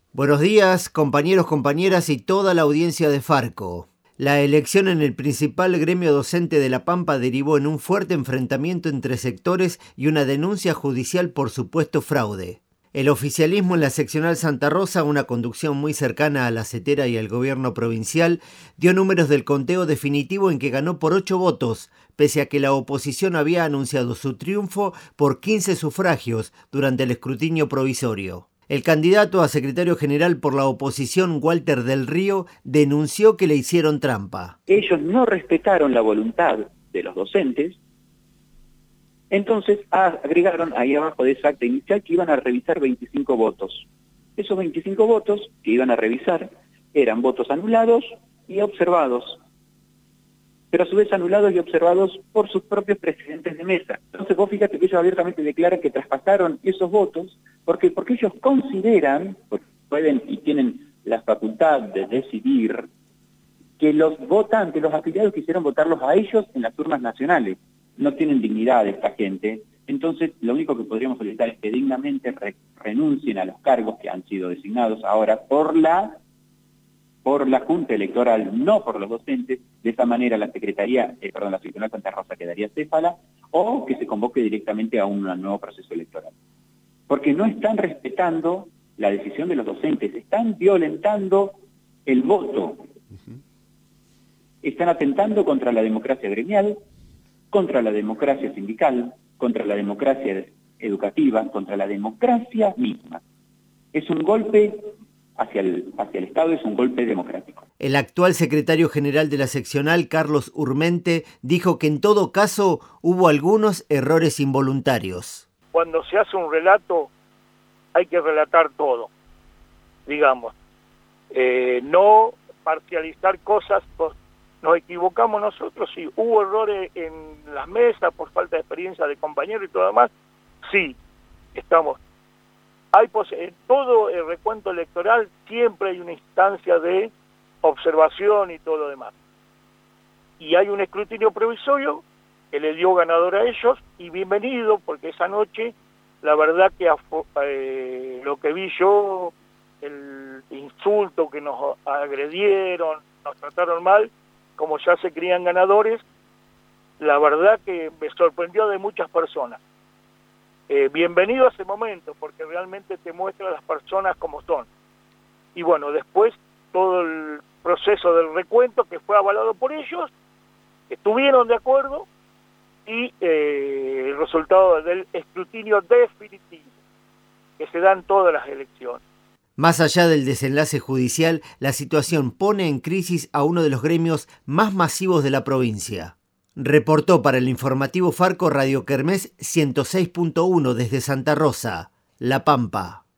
Buenos días, compañeros, compañeras y toda la audiencia de Farco. La elección en el principal gremio docente de La Pampa derivó en un fuerte enfrentamiento entre sectores y una denuncia judicial por supuesto fraude. El oficialismo en la seccional Santa Rosa, una conducción muy cercana a la CETERA y al gobierno provincial, dio números del conteo definitivo en que ganó por 8 votos, pese a que la oposición había anunciado su triunfo por 15 sufragios durante el escrutinio provisorio. El candidato a secretario general por la oposición, Walter del Río, denunció que le hicieron trampa. Ellos no respetaron la voluntad de los docentes, entonces agregaron ahí abajo de esa acta inicial que iban a revisar 25 votos. Esos 25 votos que iban a revisar eran votos anulados y observados, pero a su vez anulados y observados por sus propios presidentes de mesa. Entonces vos fíjate que ellos abiertamente declaran que traspasaron esos votos porque ellos consideran, porque pueden y tienen la facultad de decidir, que los votantes, los afiliados quisieron votarlos a ellos en las urnas nacionales. No tienen dignidad esta gente. Entonces lo único que podríamos solicitar es que dignamente renuncien a los cargos que han sido designados ahora por la Junta Electoral, no por los docentes. De esa manera la la seccional Santa Rosa quedaría céfala, o que se convoque directamente a un nuevo proceso electoral. Porque no están respetando la decisión de los docentes, están violentando el voto. Están atentando contra la democracia gremial, contra la democracia sindical, contra la democracia educativa, contra la democracia misma. Es un golpe hacia el Estado, es un golpe democrático. El actual secretario general de la seccional, Carlos Urmente, dijo que en todo caso hubo algunos errores involuntarios. Cuando se hace un relato hay que relatar todo, digamos. No parcializar cosas. Nos equivocamos nosotros, sí. Hubo errores en las mesas por falta de experiencia de compañeros y todo lo demás, sí. En todo el recuento electoral siempre hay una instancia de observación y todo lo demás. Y hay un escrutinio provisorio que le dio ganador a ellos, y bienvenido, porque esa noche, la verdad que lo que vi yo, el insulto que nos agredieron, nos trataron mal, como ya se creían ganadores, la verdad que me sorprendió de muchas personas. Bienvenido a ese momento, porque realmente te muestra a las personas como son. Y bueno, después todo el proceso del recuento que fue avalado por ellos, estuvieron de acuerdo, y el resultado del escrutinio definitivo, que se da en todas las elecciones. Más allá del desenlace judicial, la situación pone en crisis a uno de los gremios más masivos de la provincia. Reportó para el informativo Farco Radio Kermés 106.1 desde Santa Rosa, La Pampa.